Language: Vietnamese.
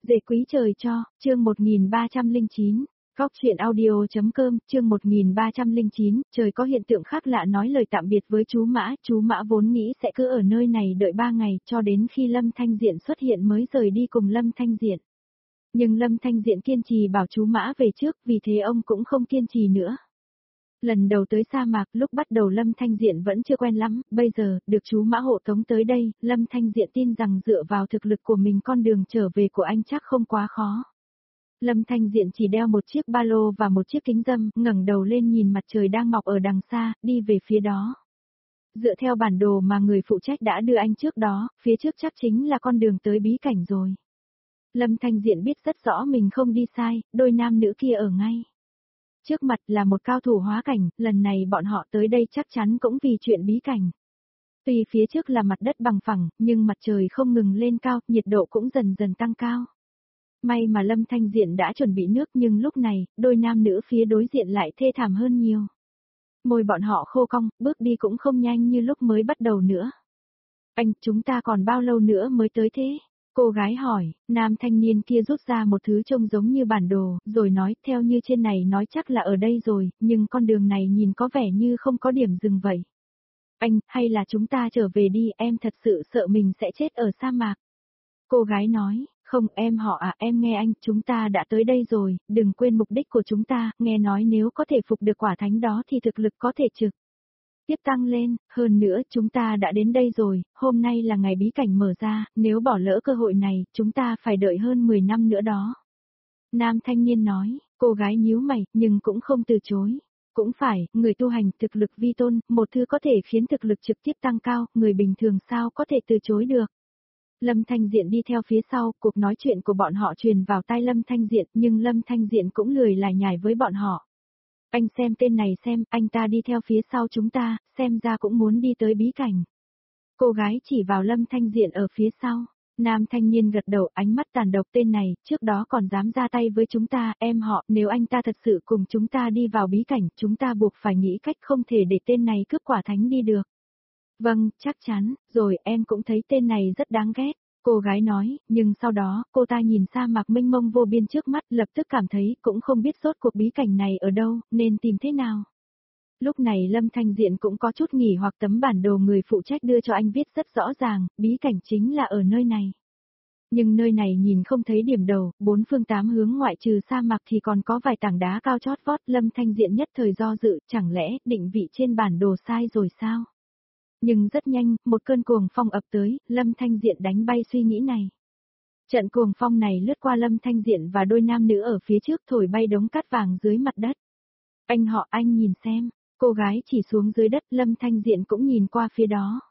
Dễ quý trời cho, chương 1309, góc truyện audio.com, chương 1309, trời có hiện tượng khác lạ nói lời tạm biệt với chú Mã vốn nghĩ sẽ cứ ở nơi này đợi 3 ngày cho đến khi Lâm Thanh Diện xuất hiện mới rời đi cùng Lâm Thanh Diện. Nhưng Lâm Thanh Diện kiên trì bảo chú Mã về trước, vì thế ông cũng không kiên trì nữa. Lần đầu tới sa mạc, lúc bắt đầu Lâm Thanh Diện vẫn chưa quen lắm, bây giờ, được chú Mã hộ tống tới đây, Lâm Thanh Diện tin rằng dựa vào thực lực của mình con đường trở về của anh chắc không quá khó. Lâm Thanh Diện chỉ đeo một chiếc ba lô và một chiếc kính râm, ngẩng đầu lên nhìn mặt trời đang mọc ở đằng xa, đi về phía đó. Dựa theo bản đồ mà người phụ trách đã đưa anh trước đó, phía trước chắc chính là con đường tới bí cảnh rồi. Lâm Thanh Diện biết rất rõ mình không đi sai, đôi nam nữ kia ở ngay trước mặt là một cao thủ hóa cảnh, lần này bọn họ tới đây chắc chắn cũng vì chuyện bí cảnh. Tuy phía trước là mặt đất bằng phẳng, nhưng mặt trời không ngừng lên cao, nhiệt độ cũng dần dần tăng cao. May mà Lâm Thanh Diện đã chuẩn bị nước nhưng lúc này, đôi nam nữ phía đối diện lại thê thảm hơn nhiều. Môi bọn họ khô cong, bước đi cũng không nhanh như lúc mới bắt đầu nữa. Anh, chúng ta còn bao lâu nữa mới tới thế? Cô gái hỏi, nam thanh niên kia rút ra một thứ trông giống như bản đồ, rồi nói, theo như trên này nói chắc là ở đây rồi, nhưng con đường này nhìn có vẻ như không có điểm dừng vậy. Anh, hay là chúng ta trở về đi, em thật sự sợ mình sẽ chết ở sa mạc. Cô gái nói, không em họ à, em nghe anh, chúng ta đã tới đây rồi, đừng quên mục đích của chúng ta, nghe nói nếu có thể phục được quả thánh đó thì thực lực có thể trực tiếp tăng lên, hơn nữa chúng ta đã đến đây rồi, hôm nay là ngày bí cảnh mở ra, nếu bỏ lỡ cơ hội này, chúng ta phải đợi hơn 10 năm nữa đó. Nam thanh niên nói, cô gái nhíu mày, nhưng cũng không từ chối. Cũng phải, người tu hành thực lực vi tôn, một thứ có thể khiến thực lực trực tiếp tăng cao, người bình thường sao có thể từ chối được. Lâm Thanh Diện đi theo phía sau, cuộc nói chuyện của bọn họ truyền vào tai Lâm Thanh Diện, nhưng Lâm Thanh Diện cũng lười lải nhải với bọn họ. Anh xem tên này xem, anh ta đi theo phía sau chúng ta, xem ra cũng muốn đi tới bí cảnh. Cô gái chỉ vào Lâm Thanh Diện ở phía sau. Nam thanh niên gật đầu, ánh mắt tàn độc, tên này, trước đó còn dám ra tay với chúng ta, em họ, nếu anh ta thật sự cùng chúng ta đi vào bí cảnh, chúng ta buộc phải nghĩ cách không thể để tên này cướp quả thánh đi được. Vâng, chắc chắn, rồi em cũng thấy tên này rất đáng ghét. Cô gái nói, nhưng sau đó, cô ta nhìn sa mạc mênh mông vô biên trước mắt, lập tức cảm thấy cũng không biết rốt cuộc bí cảnh này ở đâu, nên tìm thế nào. Lúc này Lâm Thanh Diện cũng có chút nghỉ hoặc tấm bản đồ người phụ trách đưa cho anh viết rất rõ ràng, bí cảnh chính là ở nơi này. Nhưng nơi này nhìn không thấy điểm đầu, 4 phương 8 hướng ngoại trừ sa mạc thì còn có vài tảng đá cao chót vót. Lâm Thanh Diện nhất thời do dự, chẳng lẽ định vị trên bản đồ sai rồi sao? Nhưng rất nhanh, một cơn cuồng phong ập tới, Lâm Thanh Diện đánh bay suy nghĩ này. Trận cuồng phong này lướt qua Lâm Thanh Diện và đôi nam nữ ở phía trước thổi bay đống cát vàng dưới mặt đất. Anh họ, anh nhìn xem, cô gái chỉ xuống dưới đất, Lâm Thanh Diện cũng nhìn qua phía đó.